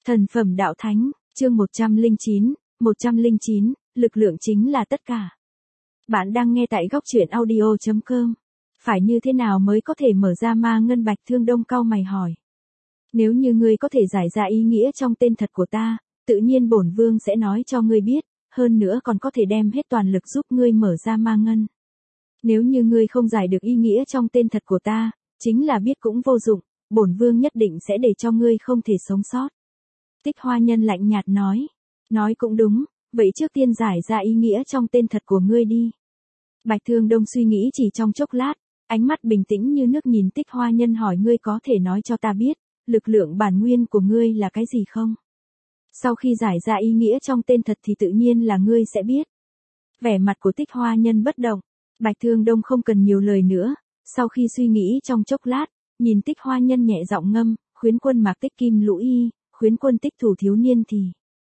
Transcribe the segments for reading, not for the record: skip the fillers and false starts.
Thần phẩm đạo thánh, chương 109, lực lượng chính là tất cả. Bạn đang nghe tại góc truyện audio.com. Phải như thế nào mới có thể mở ra ma ngân? Bạch Thương Đông cau mày hỏi. Nếu như ngươi có thể giải ra ý nghĩa trong tên thật của ta, tự nhiên bổn vương sẽ nói cho ngươi biết, hơn nữa còn có thể đem hết toàn lực giúp ngươi mở ra ma ngân. Nếu như ngươi không giải được ý nghĩa trong tên thật của ta, chính là biết cũng vô dụng, bổn vương nhất định sẽ để cho ngươi không thể sống sót. Tích Hoa Nhân lạnh nhạt nói. Nói cũng đúng, vậy trước tiên giải ra ý nghĩa trong tên thật của ngươi đi. Bạch Thương Đông suy nghĩ chỉ trong chốc lát, ánh mắt bình tĩnh như nước nhìn Tích Hoa Nhân hỏi, ngươi có thể nói cho ta biết, lực lượng bản nguyên của ngươi là cái gì không? Sau khi giải ra ý nghĩa trong tên thật thì tự nhiên là ngươi sẽ biết. Vẻ mặt của Tích Hoa Nhân bất động, Bạch Thương Đông không cần nhiều lời nữa, sau khi suy nghĩ trong chốc lát, nhìn Tích Hoa Nhân nhẹ giọng ngâm, khuyến quân mạc tích kim lũ y, khuyến quân tích thủ thiếu niên thì.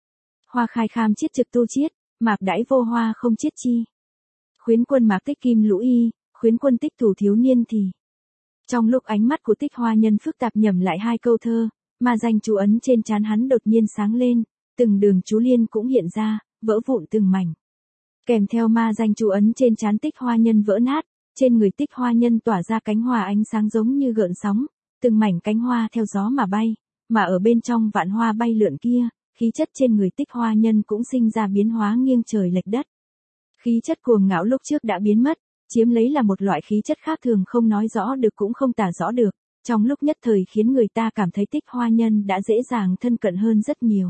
Hoa khai kham chiết trực tu chiết, mạc đãi vô hoa không chiết chi. Khuyến quân mạc tích kim lũ y, khuyến quân tích thủ thiếu niên thì. Trong lúc ánh mắt của Tích Hoa Nhân phức tạp nhẩm lại hai câu thơ, ma danh chú ấn trên trán hắn đột nhiên sáng lên, từng đường chú liên cũng hiện ra, vỡ vụn từng mảnh. Kèm theo ma danh chú ấn trên trán Tích Hoa Nhân vỡ nát, trên người Tích Hoa Nhân tỏa ra cánh hoa ánh sáng giống như gợn sóng, từng mảnh cánh hoa theo gió mà bay, mà ở bên trong vạn hoa bay lượn kia, khí chất trên người Tích Hoa Nhân cũng sinh ra biến hóa nghiêng trời lệch đất. Khí chất cuồng ngạo lúc trước đã biến mất, chiếm lấy là một loại khí chất khác thường không nói rõ được cũng không tả rõ được, trong lúc nhất thời khiến người ta cảm thấy Tích Hoa Nhân đã dễ dàng thân cận hơn rất nhiều.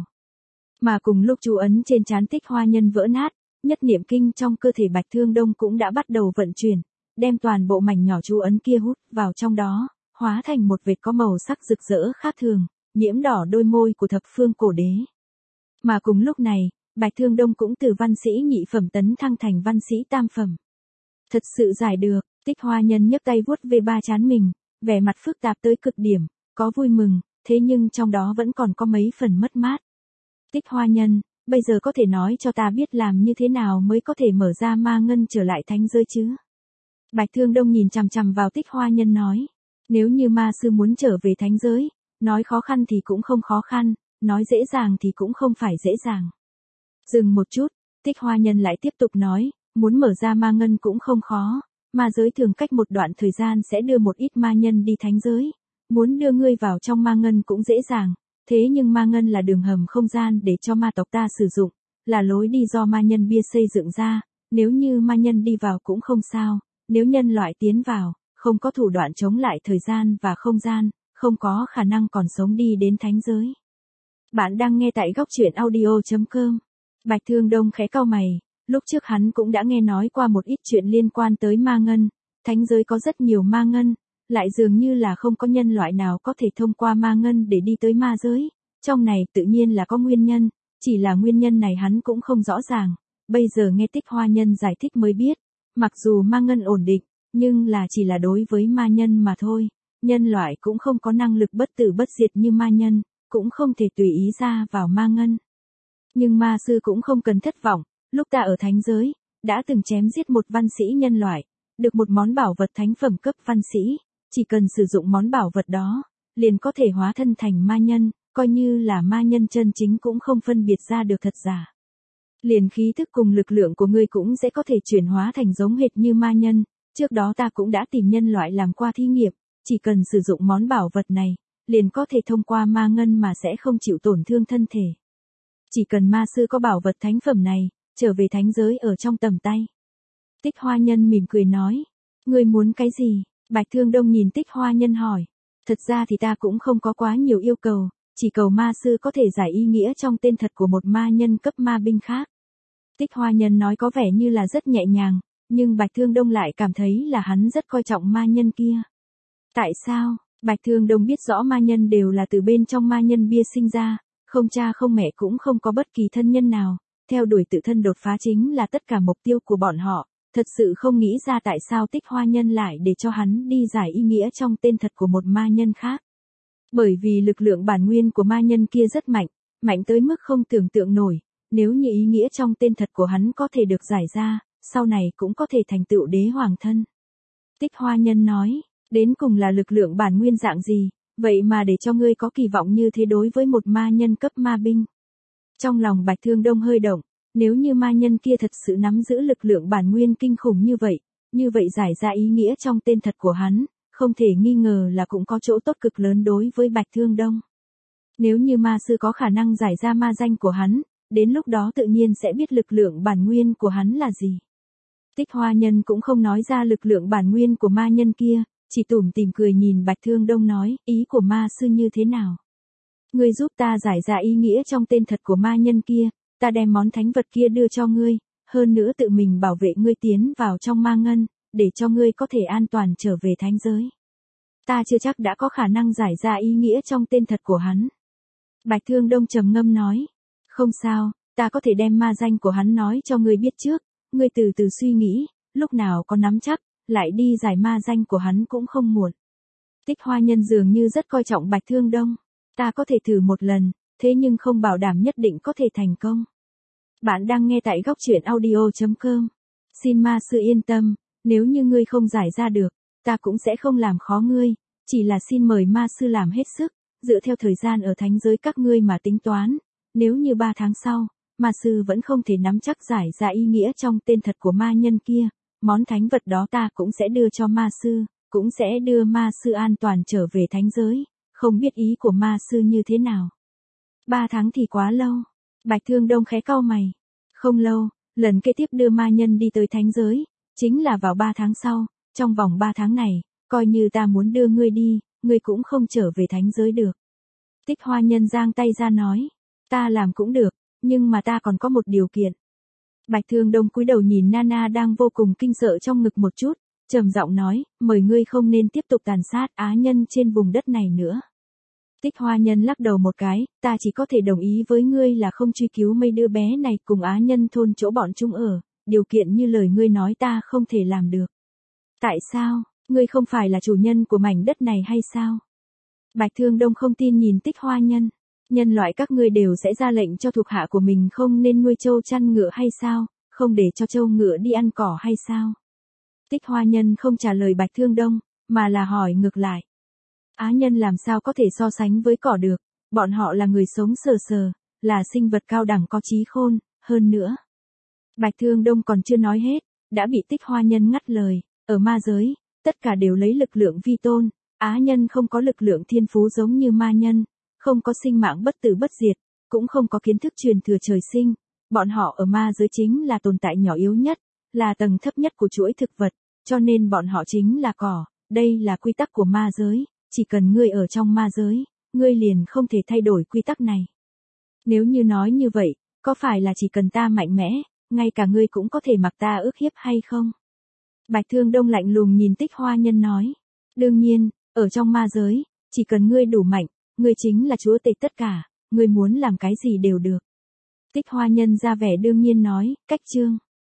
Mà cùng lúc chú ấn trên trán Tích Hoa Nhân vỡ nát, nhất niệm kinh trong cơ thể Bạch Thương Đông cũng đã bắt đầu vận chuyển, đem toàn bộ mảnh nhỏ chú ấn kia hút vào trong đó, hóa thành một vệt có màu sắc rực rỡ khác thường, nhiễm đỏ đôi môi của thập phương cổ đế. Mà cùng lúc này, Bạch Thương Đông cũng từ văn sĩ nhị phẩm tấn thăng thành văn sĩ tam phẩm. Thật sự giải được, Tích Hoa Nhân nhấc tay vuốt về ba trán mình, vẻ mặt phức tạp tới cực điểm, có vui mừng, thế nhưng trong đó vẫn còn có mấy phần mất mát. Tích Hoa Nhân, bây giờ có thể nói cho ta biết làm như thế nào mới có thể mở ra ma ngân trở lại thánh giới chứ? Bạch Thương Đông nhìn chằm chằm vào Tích Hoa Nhân nói, nếu như ma sư muốn trở về thánh giới, nói khó khăn thì cũng không khó khăn, nói dễ dàng thì cũng không phải dễ dàng. Dừng một chút, Tích Hoa Nhân lại tiếp tục nói, muốn mở ra ma ngân cũng không khó, ma giới thường cách một đoạn thời gian sẽ đưa một ít ma nhân đi thánh giới, muốn đưa ngươi vào trong ma ngân cũng dễ dàng, thế nhưng ma ngân là đường hầm không gian để cho ma tộc ta sử dụng, là lối đi do ma nhân bia xây dựng ra, nếu như ma nhân đi vào cũng không sao, nếu nhân loại tiến vào, không có thủ đoạn chống lại thời gian và không gian, không có khả năng còn sống đi đến thánh giới. Bạn đang nghe tại góc truyện audio.com. Bạch Thương Đông khẽ cau mày, lúc trước hắn cũng đã nghe nói qua một ít chuyện liên quan tới ma ngân, thánh giới có rất nhiều ma ngân, lại dường như là không có nhân loại nào có thể thông qua ma ngân để đi tới ma giới, trong này tự nhiên là có nguyên nhân, chỉ là nguyên nhân này hắn cũng không rõ ràng, bây giờ nghe Tích Hoa Nhân giải thích mới biết, mặc dù ma ngân ổn định, nhưng là chỉ là đối với ma nhân mà thôi, nhân loại cũng không có năng lực bất tử bất diệt như ma nhân, cũng không thể tùy ý ra vào ma ngân. Nhưng ma sư cũng không cần thất vọng, lúc ta ở thánh giới, đã từng chém giết một văn sĩ nhân loại, được một món bảo vật thánh phẩm cấp văn sĩ, chỉ cần sử dụng món bảo vật đó, liền có thể hóa thân thành ma nhân, coi như là ma nhân chân chính cũng không phân biệt ra được thật giả. Liền khí thức cùng lực lượng của ngươi cũng sẽ có thể chuyển hóa thành giống hệt như ma nhân, trước đó ta cũng đã tìm nhân loại làm qua thí nghiệm, chỉ cần sử dụng món bảo vật này, liền có thể thông qua ma ngân mà sẽ không chịu tổn thương thân thể. Chỉ cần ma sư có bảo vật thánh phẩm này, trở về thánh giới ở trong tầm tay. Tích Hoa Nhân mỉm cười nói, ngươi muốn cái gì? Bạch Thương Đông nhìn Tích Hoa Nhân hỏi, thật ra thì ta cũng không có quá nhiều yêu cầu, chỉ cầu ma sư có thể giải ý nghĩa trong tên thật của một ma nhân cấp ma binh khác. Tích Hoa Nhân nói có vẻ như là rất nhẹ nhàng, nhưng Bạch Thương Đông lại cảm thấy là hắn rất coi trọng ma nhân kia. Tại sao? Bạch Thương Đông biết rõ ma nhân đều là từ bên trong ma nhân bia sinh ra, không cha không mẹ cũng không có bất kỳ thân nhân nào, theo đuổi tự thân đột phá chính là tất cả mục tiêu của bọn họ, thật sự không nghĩ ra tại sao Tích Hoa Nhân lại để cho hắn đi giải ý nghĩa trong tên thật của một ma nhân khác. Bởi vì lực lượng bản nguyên của ma nhân kia rất mạnh, mạnh tới mức không tưởng tượng nổi, nếu như ý nghĩa trong tên thật của hắn có thể được giải ra, sau này cũng có thể thành tựu đế hoàng thân. Tích Hoa Nhân nói, đến cùng là lực lượng bản nguyên dạng gì, Vậy mà để cho ngươi có kỳ vọng như thế đối với một ma nhân cấp ma binh. Trong lòng Bạch Thương Đông hơi động, nếu như ma nhân kia thật sự nắm giữ lực lượng bản nguyên kinh khủng như vậy giải ra ý nghĩa trong tên thật của hắn, không thể nghi ngờ là cũng có chỗ tốt cực lớn đối với Bạch Thương Đông. Nếu như ma sư có khả năng giải ra ma danh của hắn, đến lúc đó tự nhiên sẽ biết lực lượng bản nguyên của hắn là gì. Tích Hoa Nhân cũng không nói ra lực lượng bản nguyên của ma nhân kia, chỉ tủm tỉm cười nhìn Bạch Thương Đông nói, ý của ma sư như thế nào? Ngươi giúp ta giải ra ý nghĩa trong tên thật của ma nhân kia, ta đem món thánh vật kia đưa cho ngươi, hơn nữa tự mình bảo vệ ngươi tiến vào trong ma ngân, để cho ngươi có thể an toàn trở về thánh giới. Ta chưa chắc đã có khả năng giải ra ý nghĩa trong tên thật của hắn. Bạch Thương Đông trầm ngâm nói, không sao, ta có thể đem ma danh của hắn nói cho ngươi biết trước, ngươi từ từ suy nghĩ, lúc nào có nắm chắc, lại đi giải ma danh của hắn cũng không muộn. Tích Hoa Nhân dường như rất coi trọng Bạch Thương Đông, ta có thể thử một lần, thế nhưng không bảo đảm nhất định có thể thành công. Bạn đang nghe tại góc truyện audio.com. Xin ma sư yên tâm, nếu như ngươi không giải ra được, ta cũng sẽ không làm khó ngươi, chỉ là xin mời ma sư làm hết sức, dựa theo thời gian ở thánh giới các ngươi mà tính toán, nếu như 3 tháng sau, ma sư vẫn không thể nắm chắc giải ra ý nghĩa trong tên thật của ma nhân kia, món thánh vật đó ta cũng sẽ đưa cho ma sư, cũng sẽ đưa ma sư an toàn trở về thánh giới, không biết ý của ma sư như thế nào. 3 tháng thì quá lâu. Bạch Thương Đông khẽ cau mày. Không lâu, lần kế tiếp đưa ma nhân đi tới thánh giới, chính là vào 3 tháng sau, trong vòng 3 tháng này, coi như ta muốn đưa ngươi đi, ngươi cũng không trở về thánh giới được. Tích Hoa Nhân giang tay ra nói, ta làm cũng được, nhưng mà ta còn có một điều kiện. Bạch Thương Đông cúi đầu nhìn Nana đang vô cùng kinh sợ trong ngực một chút, trầm giọng nói, mời ngươi không nên tiếp tục tàn sát á nhân trên vùng đất này nữa. Tích Hoa Nhân lắc đầu một cái, ta chỉ có thể đồng ý với ngươi là không truy cứu mấy đứa bé này cùng á nhân thôn chỗ bọn chúng ở, điều kiện như lời ngươi nói ta không thể làm được. Tại sao, ngươi không phải là chủ nhân của mảnh đất này hay sao? Bạch Thương Đông không tin nhìn Tích Hoa Nhân, nhân loại các ngươi đều sẽ ra lệnh cho thuộc hạ của mình không nên nuôi trâu chăn ngựa hay sao, không để cho trâu ngựa đi ăn cỏ hay sao? Tích Hoa Nhân không trả lời Bạch Thương Đông, mà là hỏi ngược lại. Á nhân làm sao có thể so sánh với cỏ được, bọn họ là người sống sờ sờ, là sinh vật cao đẳng có trí khôn, hơn nữa. Bạch Thương Đông còn chưa nói hết, đã bị Tích Hoa Nhân ngắt lời, ở ma giới, tất cả đều lấy lực lượng vi tôn, á nhân không có lực lượng thiên phú giống như ma nhân, không có sinh mạng bất tử bất diệt, cũng không có kiến thức truyền thừa trời sinh, bọn họ ở ma giới chính là tồn tại nhỏ yếu nhất, là tầng thấp nhất của chuỗi thực vật, cho nên bọn họ chính là cỏ, đây là quy tắc của ma giới. Chỉ cần ngươi ở trong ma giới, ngươi liền không thể thay đổi quy tắc này. Nếu như nói như vậy, có phải là chỉ cần ta mạnh mẽ, ngay cả ngươi cũng có thể mặc ta ức hiếp hay không? Bạch Thương Đông lạnh lùng nhìn Tích Hoa Nhân nói. Đương nhiên, ở trong ma giới, chỉ cần ngươi đủ mạnh, ngươi chính là chúa tể tất cả, ngươi muốn làm cái gì đều được. Tích Hoa Nhân ra vẻ đương nhiên nói, cách chương.